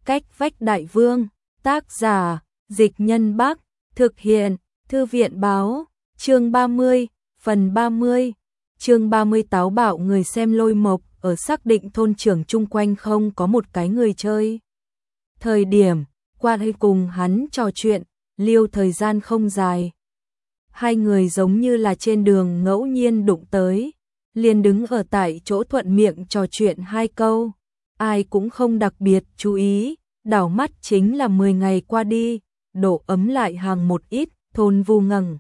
Cách vách đại vương, tác giả, Dịch Nhân Bắc, thực hiện, Thư viện báo, chương 30, phần 30, chương 30 táo bạo người xem Lôi Mộc ở xác định thôn trưởng chung quanh không có một cái người chơi. Thời điểm, qua đây cùng hắn trò chuyện, liêu thời gian không dài. Hai người giống như là trên đường ngẫu nhiên đụng tới, liền đứng ở tại chỗ thuận miệng trò chuyện hai câu. Ai cũng không đặc biệt chú ý, đảo mắt chính là 10 ngày qua đi, độ ấm lại hàng một ít, Thôn Vu ngẩng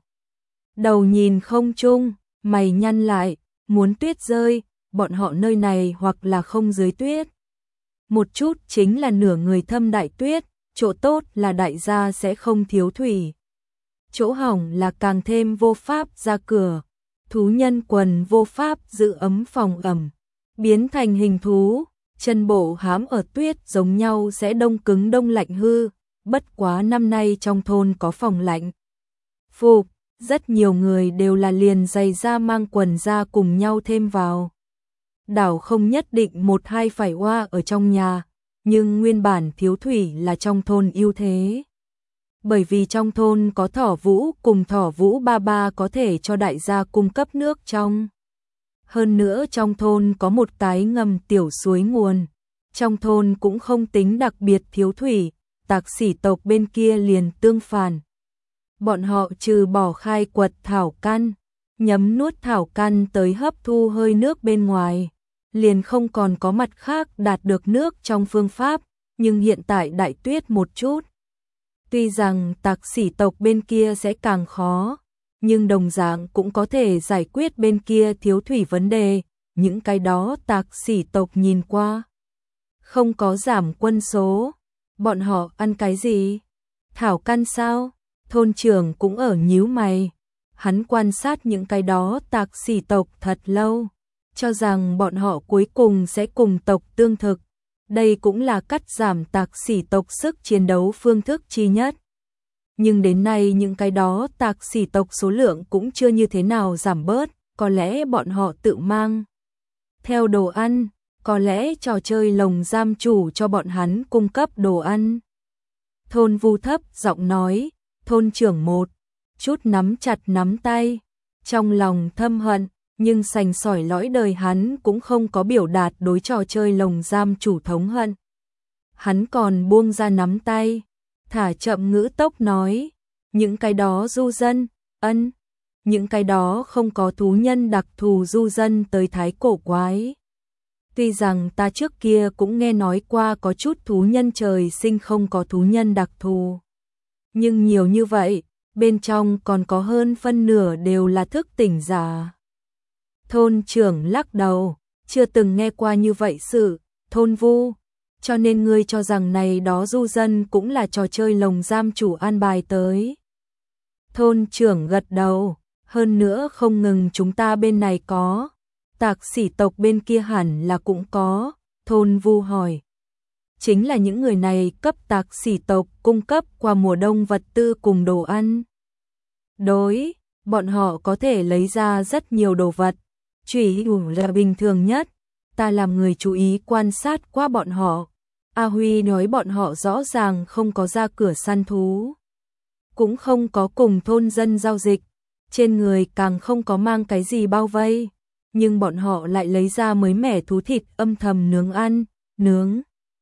đầu nhìn không trung, mày nhăn lại, muốn tuyết rơi, bọn họ nơi này hoặc là không dưới tuyết. Một chút chính là nửa người thâm đại tuyết, chỗ tốt là đại gia sẽ không thiếu thủy. Chỗ hỏng là càng thêm vô pháp ra cửa, thú nhân quần vô pháp giữ ấm phòng ẩm, biến thành hình thú, chân bộ hám ở tuyết giống nhau sẽ đông cứng đông lạnh hư, bất quá năm nay trong thôn có phòng lạnh. Phục, rất nhiều người đều là liền giày da mang quần da cùng nhau thêm vào. Đảo không nhất định một hai phải hoa ở trong nhà, nhưng nguyên bản thiếu thủy là trong thôn ưu thế. Bởi vì trong thôn có Thỏ Vũ cùng Thỏ Vũ ba ba có thể cho đại gia cung cấp nước trong. Hơn nữa trong thôn có một cái ngầm tiểu suối nguồn. Trong thôn cũng không tính đặc biệt thiếu thủy, Tạc Sỉ tộc bên kia liền tương phản. Bọn họ trừ bỏ khai quật thảo căn, nhấm nuốt thảo căn tới hấp thu hơi nước bên ngoài, liền không còn có mặt khác đạt được nước trong phương pháp, nhưng hiện tại đại tuyết một chút. Tuy rằng Tạc Sỉ tộc bên kia sẽ càng khó, nhưng đồng dạng cũng có thể giải quyết bên kia thiếu thủy vấn đề, những cái đó Tạc Sỉ tộc nhìn qua. Không có giảm quân số, bọn họ ăn cái gì? Thảo căn sao? Thôn trưởng cũng ở nhíu mày, hắn quan sát những cái đó Tạc Sỉ tộc thật lâu, cho rằng bọn họ cuối cùng sẽ cùng tộc tương thực. Đây cũng là cắt giảm Tạc Sỉ tộc sức chiến đấu phương thức chi nhất. Nhưng đến nay những cái đó Tạc Sỉ tộc số lượng cũng chưa như thế nào giảm bớt, có lẽ bọn họ tự mang theo đồ ăn, có lẽ trò chơi lồng giam chủ cho bọn hắn cung cấp đồ ăn. Thôn Vu thấp giọng nói, thôn trưởng một chút nắm chặt nắm tay, trong lòng thâm hận, nhưng sành sỏi lõi đời hắn cũng không có biểu đạt đối trò chơi lồng giam chủ thống hận. Hắn còn buông ra nắm tay, thả chậm ngữ tốc nói, những cái đó du dân, những cái đó không có thú nhân đặc thù du dân tới thái cổ quái. Tuy rằng ta trước kia cũng nghe nói qua có chút thú nhân trời sinh không có thú nhân đặc thù. Nhưng nhiều như vậy, bên trong còn có hơn phân nửa đều là thức tỉnh giả. Thôn trưởng lắc đầu, chưa từng nghe qua như vậy sự, Thôn Vu, cho nên ngươi cho rằng này đó du dân cũng là trò chơi lồng giam chủ an bài tới. Thôn trưởng gật đầu, hơn nữa không ngừng chúng ta bên này có, Tạc Sỉ tộc bên kia hẳn là cũng có, Thôn Vu hỏi. Chính là những người này cấp Tạc Sỉ tộc cung cấp qua mùa đông vật tư cùng đồ ăn. Đối, bọn họ có thể lấy ra rất nhiều đồ vật, chủy thủ là bình thường nhất, ta làm người chú ý quan sát qua bọn họ. A Huy nói bọn họ rõ ràng không có ra cửa săn thú, cũng không có cùng thôn dân giao dịch, trên người càng không có mang cái gì bao vây, nhưng bọn họ lại lấy ra mới mẻ thú thịt âm thầm nướng ăn, nướng.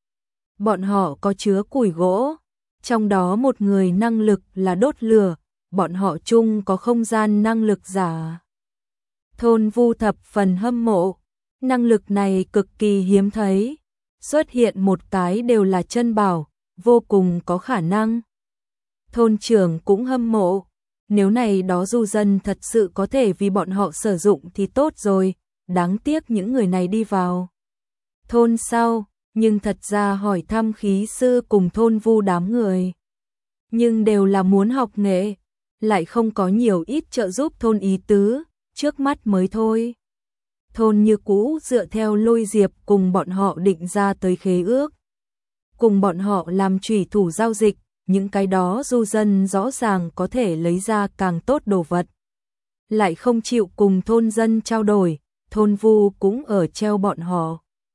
Bọn họ có chứa củi gỗ, trong đó một người năng lực là đốt lửa, bọn họ chung có không gian năng lực giả. Thôn Vu thập phần hâm mộ, năng lực này cực kỳ hiếm thấy, xuất hiện một cái đều là chân bảo, vô cùng có khả năng. Thôn trưởng cũng hâm mộ, nếu này đó du dân thật sự có thể vì bọn họ sử dụng thì tốt rồi, đáng tiếc những người này đi vào thôn sau, nhưng thật ra hỏi thăm khí sư cùng Thôn Vu đám người. Nhưng đều là muốn học nghệ, lại không có nhiều ít trợ giúp thôn ý tứ, trước mắt mới thôi. Thôn như cũ dựa theo Lôi Diệp cùng bọn họ định ra tới khế ước. Cùng bọn họ làm chủy thủ giao dịch, những cái đó du dân rõ ràng có thể lấy ra càng tốt đồ vật. Lại không chịu cùng thôn dân trao đổi, Thôn Vu cũng ở treo bọn họ.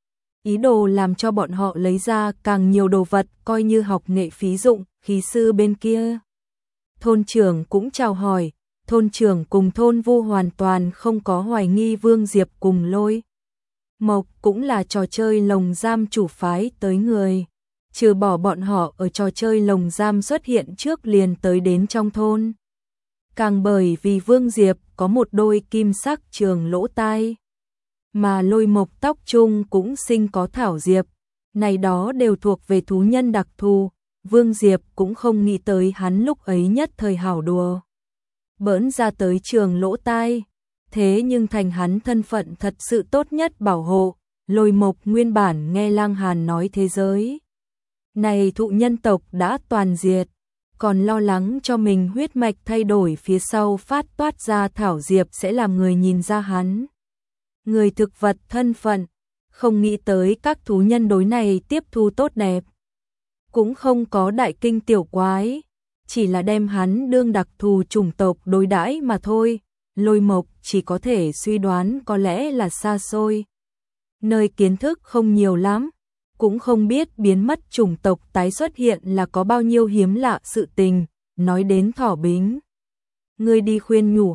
ý đồ làm cho bọn họ lấy ra càng nhiều đồ vật coi như học nghệ phí dụng. Khí sư bên kia, thôn trưởng cũng chào hỏi, thôn trưởng cùng thôn Vu hoàn toàn không có hoài nghi Vương Diệp cùng Lôi Mộc cũng là trò chơi lồng giam chủ phái tới người, trừ bỏ bọn họ ở trò chơi lồng giam xuất hiện trước liền tới đến trong thôn. Càng bởi vì Vương Diệp có một đôi kim sắc trường lỗ tai, mà Lôi Mộc tóc trung cũng sinh có thảo diệp, này đó đều thuộc về thú nhân đặc thù. Vương Diệp cũng không nghĩ tới hắn lúc ấy nhất thời hảo đùa bỡn ra tới trường lỗ tai, thế nhưng thành hắn thân phận thật sự tốt nhất bảo hộ. Lôi Mộc nguyên bản nghe Lang Hàn nói thế giới này thụ nhân tộc đã toàn diệt, còn lo lắng cho mình huyết mạch thay đổi phía sau phát toát ra thảo diệp sẽ làm người nhìn ra hắn người thực vật thân phận, không nghĩ tới các thú nhân đối này tiếp thu tốt đẹp, cũng không có đại kinh tiểu quái, chỉ là đem hắn đương đặc thù chủng tộc đối đãi mà thôi. Lôi Mộc chỉ có thể suy đoán có lẽ là xa xôi, nơi kiến thức không nhiều lắm, cũng không biết biến mất chủng tộc tái xuất hiện là có bao nhiêu hiếm lạ sự tình. Nói đến Thỏ Bính, ngươi đi khuyên nhủ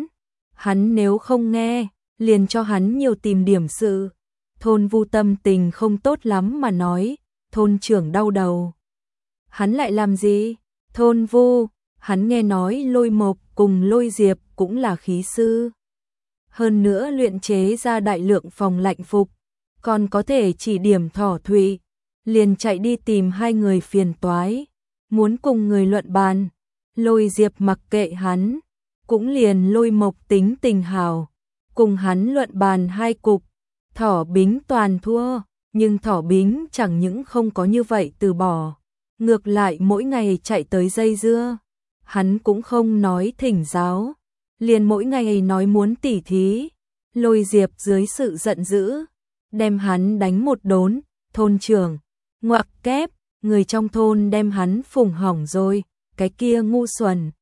hắn nếu không nghe, liền cho hắn nhiều tìm điểm sự. Thôn Vu tâm tình không tốt lắm mà nói, thôn trưởng đau đầu. Hắn lại làm gì? Thôn Vu, hắn nghe nói Lôi Mộc cùng Lôi Diệp cũng là khí sư. Hơn nữa luyện chế ra đại lượng phòng lạnh phục, còn có thể chỉ điểm Thỏ Thụy, liền chạy đi tìm hai người phiền toái, muốn cùng người luận bàn. Lôi Diệp mặc kệ hắn, cũng liền Lôi Mộc tính tình hào, cùng hắn luận bàn hai cục, Thỏ Bính toàn thua, nhưng Thỏ Bính chẳng những không có như vậy từ bỏ, ngược lại mỗi ngày chạy tới dây dưa. Hắn cũng không nói thỉnh giáo, liền mỗi ngày nói muốn tỉ thí. Lôi Diệp dưới sự giận dữ, đem hắn đánh một đốn. Thôn trưởng, ngoặc kép, người trong thôn đem hắn phủng hỏng rồi, cái kia ngu xuẩn.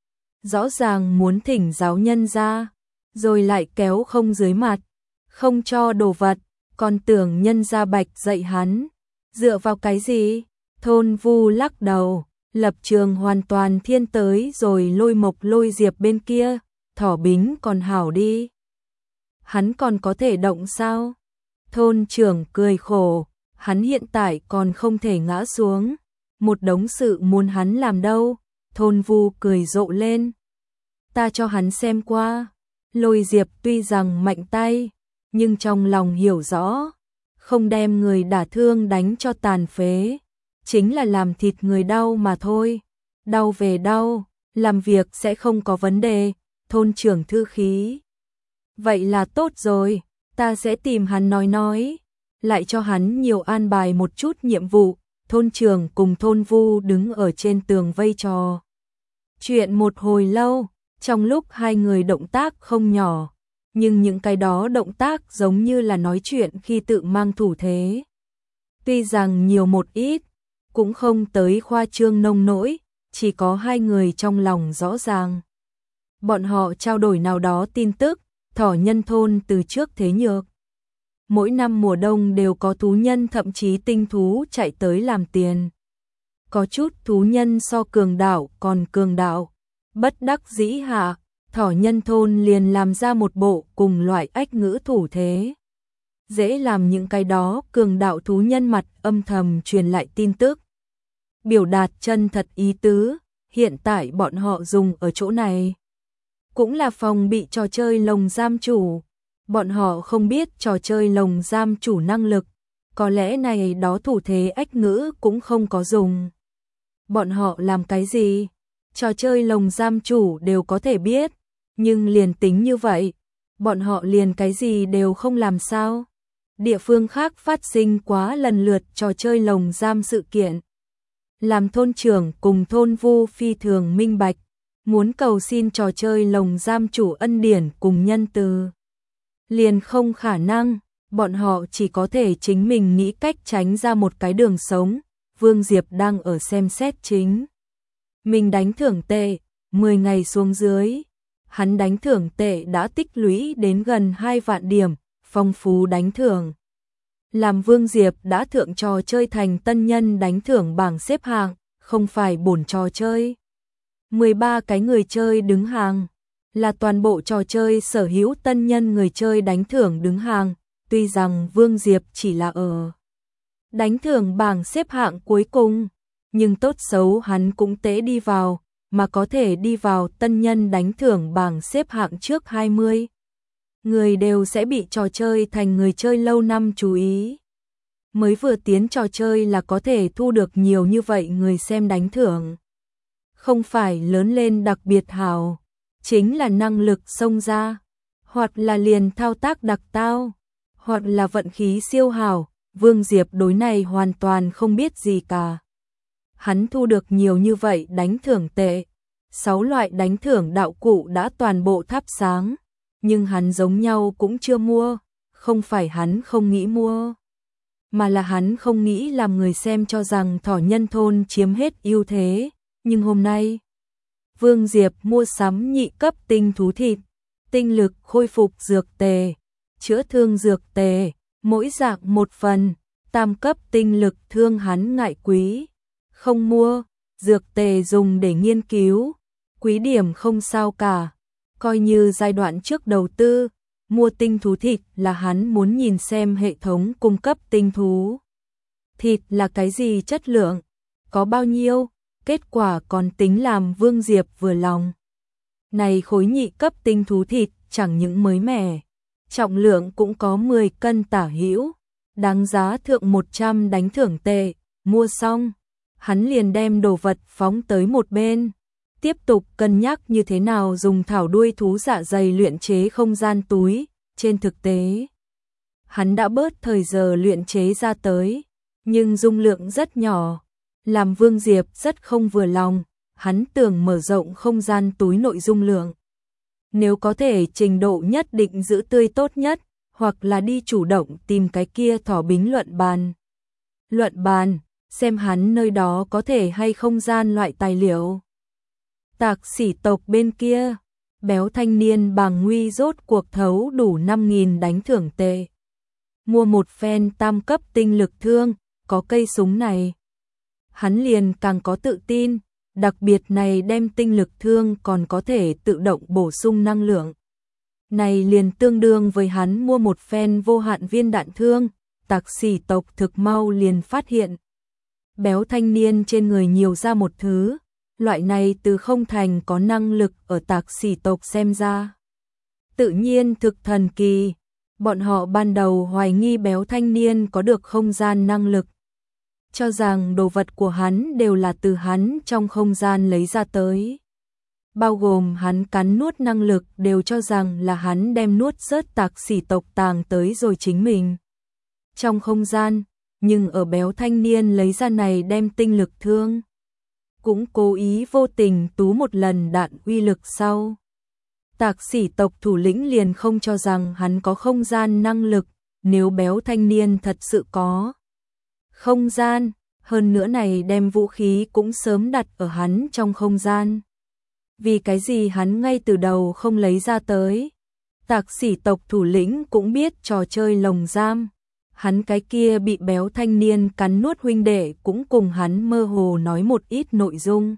Rõ ràng muốn thỉnh giáo nhân ra, rồi lại kéo không dưới mặt, không cho đồ vật, còn tưởng nhân ra bạch dạy hắn. Dựa vào cái gì? Thôn Vu lắc đầu, lập trường hoàn toàn thiên tới rồi. Lôi Mộc Lôi Diệp bên kia, Thỏ Bính còn hảo đi. Hắn còn có thể động sao? Thôn trưởng cười khổ, hắn hiện tại còn không thể ngã xuống, một đống sự muốn hắn làm đâu. Thôn Vu cười rộ lên, ta cho hắn xem qua. Lôi Diệp tuy rằng mạnh tay, nhưng trong lòng hiểu rõ, không đem người đả thương đánh cho tàn phế, chính là làm thịt người đau mà thôi. Đau về đau, làm việc sẽ không có vấn đề. Thôn trưởng thư khí, vậy là tốt rồi, ta sẽ tìm hắn nói, lại cho hắn nhiều an bài một chút nhiệm vụ. Thôn trưởng cùng Thôn Vu đứng ở trên tường vây trò chuyện một hồi lâu, trong lúc hai người động tác không nhỏ, nhưng những cái đó động tác giống như là nói chuyện khi tự mang thủ thế. Tuy rằng nhiều một ít, cũng không tới khoa trương nông nỗi, chỉ có hai người trong lòng rõ ràng. Bọn họ trao đổi nào đó tin tức, Thỏ Nhân thôn từ trước thế nhược. Mỗi năm mùa đông đều có thú nhân thậm chí tinh thú chạy tới làm tiền. Có chút thú nhân so cường đạo còn cường đạo. Bất đắc dĩ hạ, Thỏ Nhân thôn liền làm ra một bộ cùng loại ách ngữ thủ thế. Dễ làm những cái đó cường đạo thú nhân mặt âm thầm truyền lại tin tức, biểu đạt chân thật ý tứ. Hiện tại bọn họ dùng ở chỗ này, cũng là phòng bị trò chơi lồng giam chủ. Bọn họ không biết trò chơi lồng giam chủ năng lực, có lẽ này đó thủ thế ách ngữ cũng không có dùng. Bọn họ làm cái gì? Trò chơi lồng giam chủ đều có thể biết, nhưng liền tính như vậy, bọn họ liền cái gì đều không làm sao? Địa phương khác phát sinh quá lần lượt trò chơi lồng giam sự kiện, làm thôn trưởng cùng Thôn Vu phi thường minh bạch, muốn cầu xin trò chơi lồng giam chủ ân điển cùng nhân từ, liền không khả năng. Bọn họ chỉ có thể chính mình nghĩ cách tránh ra một cái đường sống. Vương Diệp đang ở xem xét chính mình đánh thưởng tệ, 10 ngày xuống dưới, hắn đánh thưởng tệ đã tích lũy đến gần 2 vạn điểm, phong phú đánh thưởng Làm Vương Diệp đã thượng trò chơi thành tân nhân đánh thưởng bảng xếp hạng, không phải bổn trò chơi. 13 cái người chơi đứng hàng, là toàn bộ trò chơi sở hữu tân nhân người chơi đánh thưởng đứng hàng, tuy rằng Vương Diệp chỉ là ở đánh thưởng bảng xếp hạng cuối cùng, nhưng tốt xấu hắn cũng tế đi vào, mà có thể đi vào tân nhân đánh thưởng bảng xếp hạng trước 20. Người đều sẽ bị trò chơi thành người chơi lâu năm chú ý. Mới vừa tiến trò chơi là có thể thu được nhiều như vậy người xem đánh thưởng. Không phải lớn lên đặc biệt hảo, chính là năng lực xông ra, hoặc là liền thao tác đặc tao, hoặc là vận khí siêu hảo. Vương Diệp đối này hoàn toàn không biết gì cả. Hắn thu được nhiều như vậy đánh thưởng tệ, 6 loại đánh thưởng đạo cụ đã toàn bộ thắp sáng, nhưng hắn giống nhau cũng chưa mua, không phải hắn không nghĩ mua, mà là hắn không nghĩ làm người xem cho rằng thỏ nhân thôn chiếm hết ưu thế, nhưng hôm nay, Vương Diệp mua sắm nhị cấp tinh thú thịt, tinh lực khôi phục dược tề, chữa thương dược tề, mỗi dạng một phần, tam cấp tinh lực thương hắn ngại quý, không mua, dược tề dùng để nghiên cứu, quý điểm không sao cả, coi như giai đoạn trước đầu tư, mua tinh thú thịt là hắn muốn nhìn xem hệ thống cung cấp tinh thú. Thịt là cái gì chất lượng, có bao nhiêu, kết quả còn tính làm Vương Diệp vừa lòng. Này khối nhị cấp tinh thú thịt chẳng những mới mẻ, trọng lượng cũng có 10 cân tả hữu, đáng giá thượng 100 đánh thưởng tệ, mua xong, hắn liền đem đồ vật phóng tới một bên, tiếp tục cân nhắc như thế nào dùng thảo đuôi thú dạ dày luyện chế không gian túi, trên thực tế. Hắn đã bớt thời giờ luyện chế ra tới, nhưng dung lượng rất nhỏ, làm Vương Diệp rất không vừa lòng, hắn tưởng mở rộng không gian túi nội dung lượng. Nếu có thể trình độ nhất định giữ tươi tốt nhất, hoặc là đi chủ động tìm cái kia thỏ bính luận bàn. Luận bàn, xem hắn nơi đó có thể hay không gian loại tài liệu. Tạc Sỉ tộc bên kia, béo thanh niên Bàng Nguy rốt cuộc thấu đủ 5.000 đánh thưởng tệ. Mua một phen tam cấp tinh lực thương, có cây súng này. Hắn liền càng có tự tin, đặc biệt này đem tinh lực thương còn có thể tự động bổ sung năng lượng. Này liền tương đương với hắn mua một phen vô hạn viên đạn thương, Tạc Sỉ tộc thực mau liền phát hiện. Béo thanh niên trên người nhiều ra một thứ, loại này từ không thành có năng lực ở Tạc Sỉ tộc xem ra. Tự nhiên thực thần kỳ, bọn họ ban đầu hoài nghi béo thanh niên có được không gian năng lực. Cho rằng đồ vật của hắn đều là từ hắn trong không gian lấy ra tới. Bao gồm hắn cắn nuốt năng lực đều cho rằng là hắn đem nuốt rớt Tạc Sỉ tộc tàng tới rồi chính mình. Trong không gian, nhưng ở béo thanh niên lấy ra này đem tinh lực thương. Cũng cố ý vô tình tú một lần đạn uy lực sau. Tạc Sỉ tộc thủ lĩnh liền không cho rằng hắn có không gian năng lực, nếu béo thanh niên thật sự có không gian, hơn nữa này đem vũ khí cũng sớm đặt ở hắn trong không gian. Vì cái gì hắn ngay từ đầu không lấy ra tới? Tạc Sỉ tộc thủ lĩnh cũng biết trò chơi lồng giam. Hắn cái kia bị béo thanh niên cắn nuốt huynh đệ cũng cùng hắn mơ hồ nói một ít nội dung.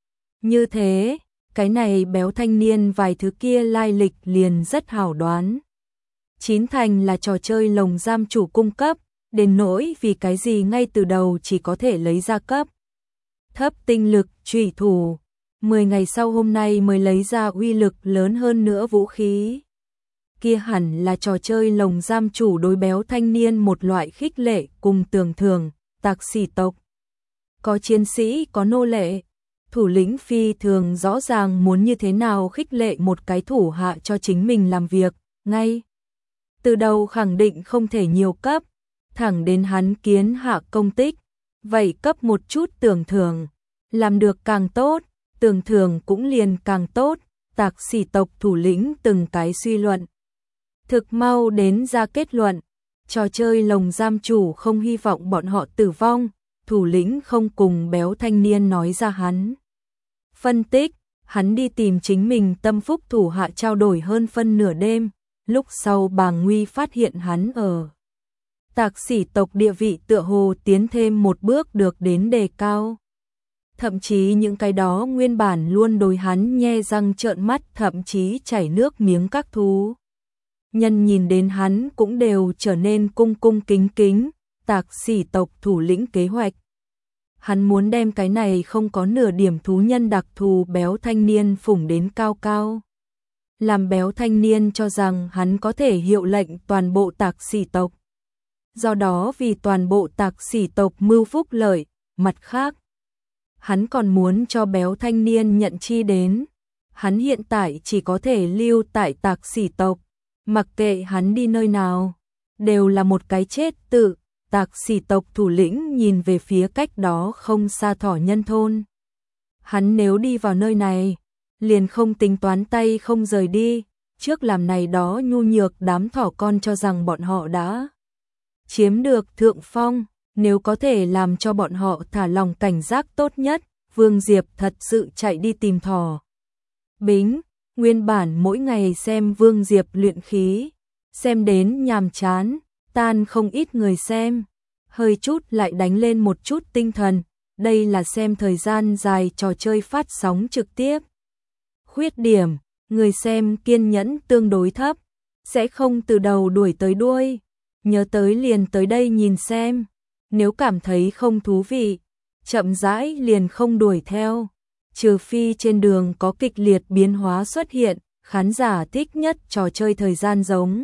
Như thế, cái này béo thanh niên vài thứ kia lai lịch liền rất hảo đoán. Chín thành là trò chơi lồng giam chủ cung cấp, đến nỗi vì cái gì ngay từ đầu chỉ có thể lấy ra cấp thấp tinh lực trùy thủ. 10 ngày sau hôm nay mới lấy ra uy lực lớn hơn nữa vũ khí. Kia hẳn là trò chơi lồng giam chủ đối béo thanh niên một loại khích lệ cùng tưởng thưởng. Tạc Sỉ tộc có chiến sĩ có nô lệ, thủ lĩnh phi thường rõ ràng muốn như thế nào khích lệ một cái thủ hạ cho chính mình làm việc, ngay từ đầu khẳng định không thể nhiều cấp, thẳng đến hắn kiến hạ công tích, vậy cấp một chút tưởng thưởng, làm được càng tốt, tưởng thưởng cũng liền càng tốt. Tạc Sỉ tộc thủ lĩnh từng cái suy luận, thực mau đến ra kết luận, trò chơi lồng giam chủ không hy vọng bọn họ tử vong, thủ lĩnh không cùng béo thanh niên nói ra hắn. Phân tích, hắn đi tìm chính mình tâm phúc thủ hạ trao đổi hơn phân nửa đêm, lúc sau Bàng Nguy phát hiện hắn ở Tạc Sỉ tộc địa vị tựa hồ tiến thêm một bước được đến đề cao. Thậm chí những cái đó nguyên bản luôn đối hắn nhe răng trợn mắt, thậm chí chảy nước miếng các thú nhân nhìn đến hắn cũng đều trở nên cung cung kính kính. Tạc Sỉ tộc thủ lĩnh kế hoạch. Hắn muốn đem cái này không có nửa điểm thú nhân đặc thù béo thanh niên phủng đến cao cao. Làm béo thanh niên cho rằng hắn có thể hiệu lệnh toàn bộ Tạc Sỉ tộc. Do đó vì toàn bộ Tạc Sỉ tộc mưu phúc lợi, mặt khác. Hắn còn muốn cho béo thanh niên nhận chi đến. Hắn hiện tại chỉ có thể lưu tại Tạc Sỉ tộc. Mặc kệ hắn đi nơi nào, đều là một cái chết tự. Tạc Sỉ tộc thủ lĩnh nhìn về phía cách đó không xa thỏ nhân thôn. Hắn nếu đi vào nơi này, liền không tính toán tay không rời đi, trước làm này đó nhu nhược đám thỏ con cho rằng bọn họ đã chiếm được thượng phong, nếu có thể làm cho bọn họ thả lòng cảnh giác tốt nhất, Vương Diệp thật sự chạy đi tìm thỏ. Bính, nguyên bản mỗi ngày xem Vương Diệp luyện khí, xem đến nhàm chán, tan không ít người xem, hơi chút lại đánh lên một chút tinh thần, đây là xem thời gian dài trò chơi phát sóng trực tiếp. Khuyết điểm, người xem kiên nhẫn tương đối thấp, sẽ không từ đầu đuổi tới đuôi, nhớ tới liền tới đây nhìn xem, nếu cảm thấy không thú vị, chậm rãi liền không đuổi theo, trừ phi trên đường có kịch liệt biến hóa xuất hiện, khán giả thích nhất trò chơi thời gian giống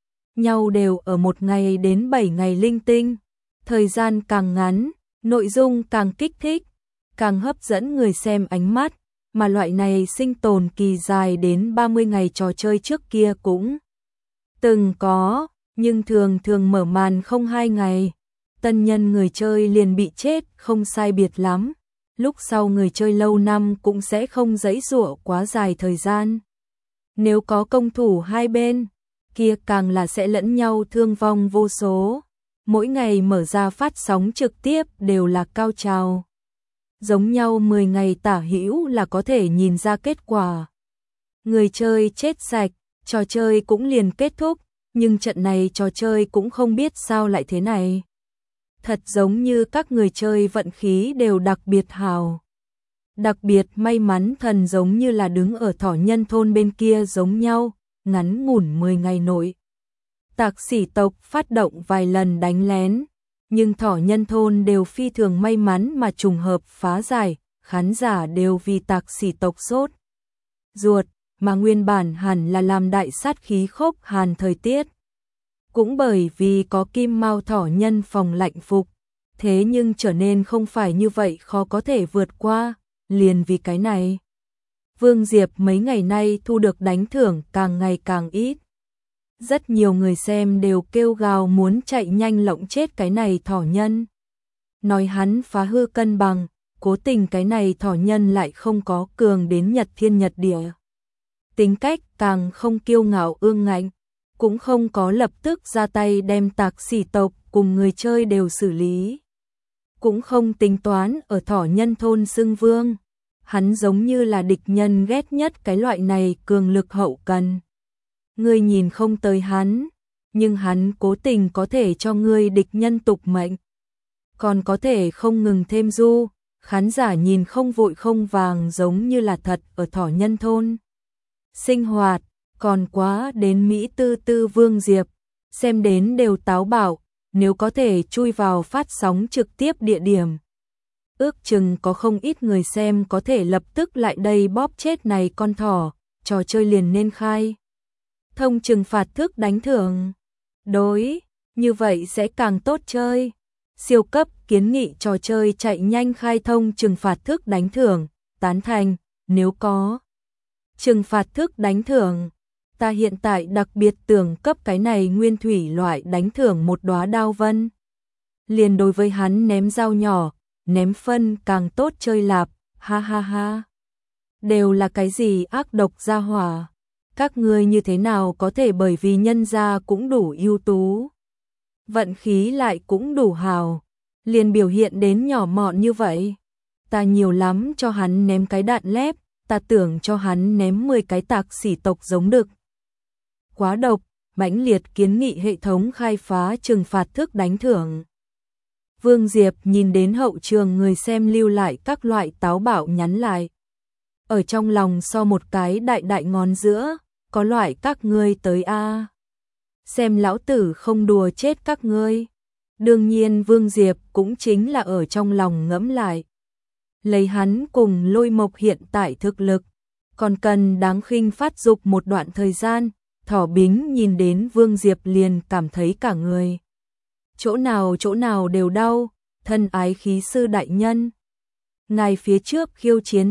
nhau đều ở 1 ngày đến 7 ngày linh tinh, thời gian càng ngắn, nội dung càng kích thích, càng hấp dẫn người xem ánh mắt, mà loại này sinh tồn kỳ dài đến 30 ngày trò chơi trước kia cũng từng có, nhưng thường thường mở màn không 2 ngày, tân nhân người chơi liền bị chết không sai biệt lắm, lúc sau người chơi lâu năm cũng sẽ không giãy giụa quá dài thời gian. Nếu có công thủ hai bên, kia càng là sẽ lẫn nhau thương vong vô số. Mỗi ngày mở ra phát sóng trực tiếp đều là cao trào. Giống nhau 10 ngày tả hữu là có thể nhìn ra kết quả. Người chơi chết sạch, trò chơi cũng liền kết thúc, nhưng trận này trò chơi cũng không biết sao lại thế này. Thật giống như các người chơi vận khí đều đặc biệt hào. Đặc biệt may mắn thần giống như là đứng ở thỏ nhân thôn bên kia giống nhau, ngắn ngủn 10 ngày nội. Tạc Sỉ tộc phát động vài lần đánh lén, nhưng thỏ nhân thôn đều phi thường may mắn mà trùng hợp phá giải, khán giả đều vì Tạc Sỉ tộc sốt ruột, mà nguyên bản hẳn là làm đại sát khí khốc hàn thời tiết. Cũng bởi vì có kim mao thỏ nhân phòng lạnh phục, thế nhưng trở nên không phải như vậy khó có thể vượt qua, liền vì cái này. Vương Diệp mấy ngày nay thu được đánh thưởng càng ngày càng ít. Rất nhiều người xem đều kêu gào muốn chạy nhanh lộng chết cái này thỏ nhân. Nói hắn phá hư cân bằng, cố tình cái này thỏ nhân lại không có cường đến nhật thiên nhật địa. Tính cách càng không kiêu ngạo ương ngạnh, cũng không có lập tức ra tay đem Tạc Sỉ tộc cùng người chơi đều xử lý. Cũng không tính toán ở thỏ nhân thôn xưng vương. Hắn giống như là địch nhân ghét nhất cái loại này cường lực hậu cần. Ngươi nhìn không tới hắn, nhưng hắn cố tình có thể cho ngươi địch nhân tục mệnh. Còn có thể không ngừng thêm du, khán giả nhìn không vội không vàng giống như là thật ở thỏ nhân thôn. Sinh hoạt, còn quá đến Mỹ tư tư Vương Diệp, xem đến đều táo bạo, nếu có thể chui vào phát sóng trực tiếp địa điểm. Ước chừng có không ít người xem có thể lập tức lại đây bóp chết này con thỏ, trò chơi liền nên khai. Thông trừng phạt thức đánh thưởng. Đối, như vậy sẽ càng tốt chơi. Siêu cấp kiến nghị trò chơi chạy nhanh khai thông trừng phạt thức đánh thưởng, tán thành, nếu có. Trừng phạt thức đánh thưởng, ta hiện tại đặc biệt tưởng cấp cái này nguyên thủy loại đánh thưởng một đóa đao vân. Liền đối với hắn ném dao nhỏ, ném phân càng tốt chơi lạp, ha ha ha. Đều là cái gì ác độc gia hỏa. Các ngươi như thế nào có thể bởi vì nhân gia cũng đủ ưu tú. Vận khí lại cũng đủ hào. Liền biểu hiện đến nhỏ mọn như vậy. Ta nhiều lắm cho hắn ném cái đạn lép, ta tưởng cho hắn ném 10 cái Tạc Sỉ tộc giống đực. Quá độc, mãnh liệt kiến nghị hệ thống khai phá trừng phạt thức đánh thưởng. Vương Diệp nhìn đến hậu trường người xem lưu lại các loại táo bạo nhắn lại. Ở trong lòng so một cái đại đại ngón giữa, có loại các ngươi tới a. Xem lão tử không đùa chết các ngươi. Đương nhiên Vương Diệp cũng chính là ở trong lòng ngẫm lại. Lấy hắn cùng Lôi Mộc hiện tại thực lực, còn cần đáng khinh phát dục một đoạn thời gian, Thỏ Bính nhìn đến Vương Diệp liền cảm thấy cả người. Chỗ nào đều đau, thân ái khí sư đại nhân. Ngài phía trước khiêu chiến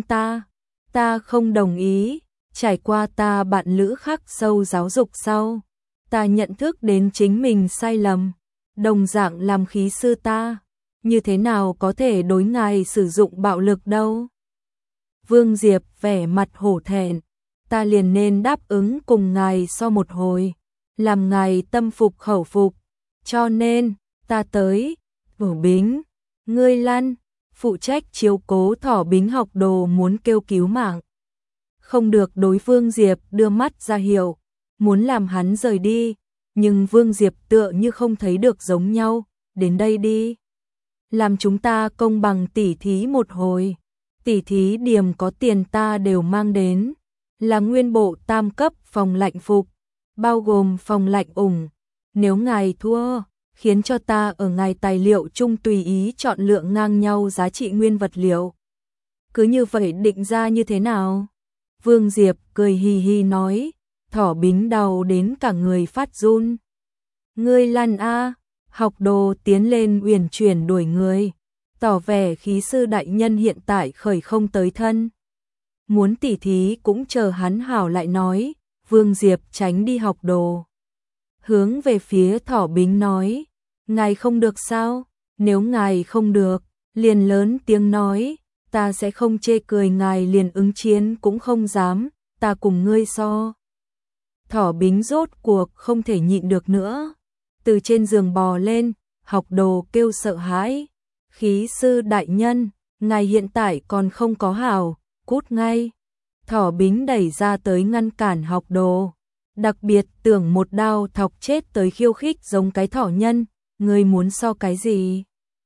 ta không đồng ý, trải qua ta bạn lữ khắc sâu giáo dục sau. Ta nhận thức đến chính mình sai lầm, đồng dạng làm khí sư ta, như thế nào có thể đối ngài sử dụng bạo lực đâu. Vương Diệp vẻ mặt hổ thẹn, ta liền nên đáp ứng cùng ngài so một hồi, làm ngài tâm phục khẩu phục, cho nên, ta tới. Thỏ Bính, ngươi lăn, phụ trách chiếu cố Thỏ Bính học đồ muốn kêu cứu mạng. Không được đối Vương Diệp đưa mắt ra hiệu, muốn làm hắn rời đi, nhưng Vương Diệp tựa như không thấy được giống nhau, đến đây đi. Làm chúng ta công bằng tỉ thí một hồi, tỉ thí điểm có tiền ta đều mang đến, là nguyên bộ tam cấp phòng lạnh phục, bao gồm phòng lạnh ủng, nếu ngài thua, khiến cho ta ở ngài tài liệu chung tùy ý chọn lựa ngang nhau giá trị nguyên vật liệu. Cứ như vậy định ra như thế nào? Vương Diệp cười hì hì nói, Thỏ Bính đau đến cả người phát run. Ngươi lăn a, học đồ tiến lên uyển chuyển đuổi người, tỏ vẻ khí sư đại nhân hiện tại khởi không tới thân. Muốn tỉ thí cũng chờ hắn hảo lại nói, Vương Diệp tránh đi học đồ. Hướng về phía Thỏ Bính nói, ngài không được sao, nếu ngài không được, liền lớn tiếng nói, ta sẽ không chê cười ngài liền ứng chiến cũng không dám, ta cùng ngươi so. Thỏ Bính rốt cuộc không thể nhịn được nữa, từ trên giường bò lên, học đồ kêu sợ hãi, khí sư đại nhân, ngài hiện tại còn không có hảo, cút ngay. Thỏ Bính đẩy ra tới ngăn cản học đồ, đặc biệt tưởng một đao thọc chết tới khiêu khích giống cái thỏ nhân, ngươi muốn so cái gì?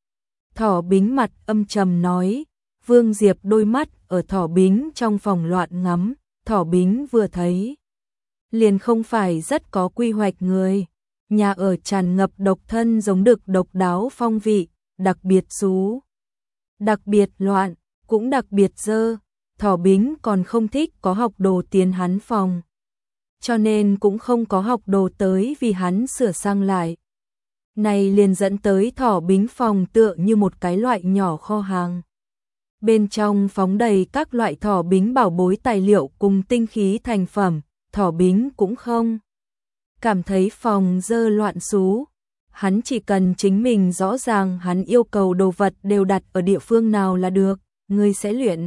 Thỏ Bính mặt âm trầm nói, Vương Diệp đôi mắt ở Thỏ Bính trong phòng loạn ngắm, Thỏ Bính vừa thấy, liền không phải rất có quy hoạch người, nhà ở tràn ngập độc thân giống đực độc đáo phong vị, đặc biệt xú, đặc biệt loạn, cũng đặc biệt dơ, Thỏ Bính còn không thích có học đồ tiến hắn phòng, cho nên cũng không có học đồ tới vì hắn sửa sang lại. Này liền dẫn tới Thỏ Bính phòng tựa như một cái loại nhỏ kho hàng. Bên trong phóng đầy các loại Thỏ Bính bảo bối tài liệu cùng tinh khí thành phẩm, Thỏ Bính cũng không cảm thấy phòng dơ loạn xú. Hắn chỉ cần chính mình rõ ràng hắn yêu cầu đồ vật đều đặt ở địa phương nào là được, ngươi sẽ luyện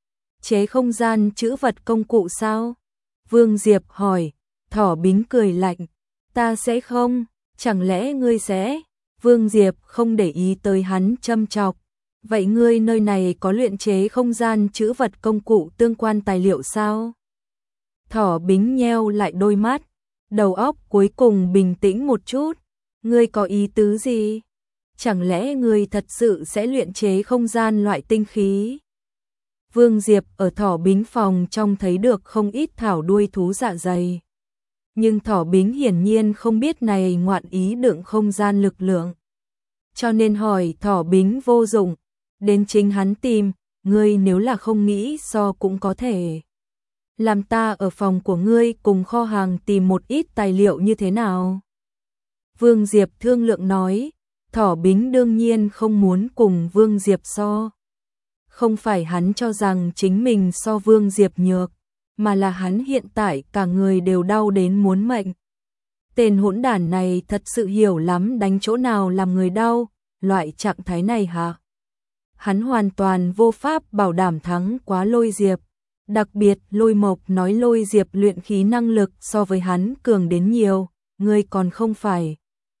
chế không gian trữ vật công cụ sao? Vương Diệp hỏi, Thỏ Bính cười lạnh, ta sẽ không, chẳng lẽ ngươi sẽ? Vương Diệp không để ý tới hắn châm chọc, vậy ngươi nơi này có luyện chế không gian trữ vật công cụ tương quan tài liệu sao? Thỏ Bính nheo lại đôi mắt, đầu óc cuối cùng bình tĩnh một chút, ngươi có ý tứ gì? Chẳng lẽ ngươi thật sự sẽ luyện chế không gian loại tinh khí? Vương Diệp ở Thỏ Bính phòng trong thấy được không ít thảo đuôi thú dạ dày. Nhưng Thỏ Bính hiển nhiên không biết này ngoạn ý đựng không gian lực lượng. Cho nên hỏi Thỏ Bính vô dụng, đến chính hắn tìm, ngươi nếu là không nghĩ so cũng có thể. Làm ta ở phòng của ngươi cùng kho hàng tìm một ít tài liệu như thế nào? Vương Diệp thương lượng nói, Thỏ Bính đương nhiên không muốn cùng Vương Diệp so. Không phải hắn cho rằng chính mình so Vương Diệp nhược, mà là hắn hiện tại cả người đều đau đến muốn mệnh. Tên hỗn đản này thật sự hiểu lắm đánh chỗ nào làm người đau, loại trạng thái này hả? Hắn hoàn toàn vô pháp bảo đảm thắng quá Lôi Diệp. Đặc biệt Lôi Mộc nói Lôi Diệp luyện khí năng lực so với hắn cường đến nhiều, ngươi còn không phải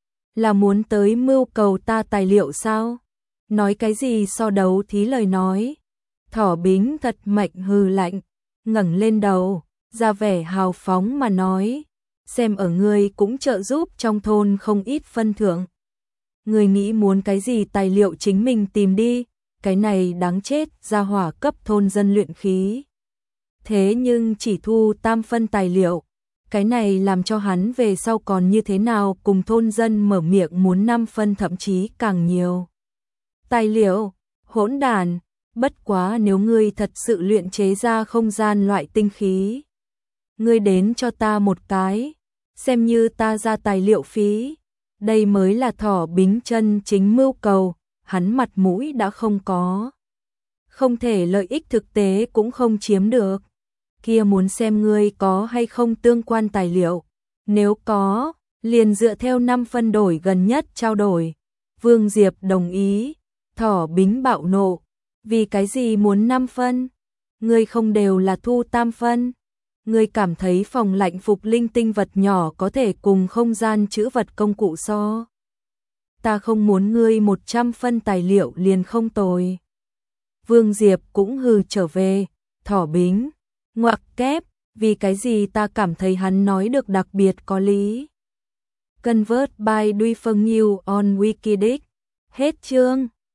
là muốn tới mưu cầu ta tài liệu sao? Nói cái gì so đấu thí lời nói? Thỏ Bính thật mạnh hừ lạnh, ngẩng lên đầu, ra vẻ hào phóng mà nói, xem ở ngươi cũng trợ giúp trong thôn không ít phân thưởng. Ngươi nghĩ muốn cái gì tài liệu chính mình tìm đi, cái này đáng chết, gia hỏa cấp thôn dân luyện khí. Thế nhưng chỉ thu tam phân tài liệu, cái này làm cho hắn về sau còn như thế nào cùng thôn dân mở miệng muốn 5 phân thậm chí càng nhiều. Tài liệu, hỗn đản, bất quá nếu ngươi thật sự luyện chế ra không gian loại tinh khí. Ngươi đến cho ta một cái, xem như ta ra tài liệu phí. Đây mới là Thỏ Bính chân chính mưu cầu, hắn mặt mũi đã không có. Không thể lợi ích thực tế cũng không chiếm được. Kia muốn xem ngươi có hay không tương quan tài liệu. Nếu có, liền dựa theo 5 phân đổi gần nhất trao đổi. Vương Diệp đồng ý, Thỏ Bính bạo nộ. Vì cái gì muốn 5 phân? Ngươi không đều là thu tam phân. Ngươi cảm thấy phòng lạnh phục linh tinh vật nhỏ có thể cùng không gian trữ vật công cụ so. Ta không muốn ngươi 100 phân tài liệu liền không tồi. Vương Diệp cũng hừ trở về, Thỏ Bính, ngoặc kép, vì cái gì ta cảm thấy hắn nói được đặc biệt có lý. Convert by Duy Phân New on Wikidic. Hết chương.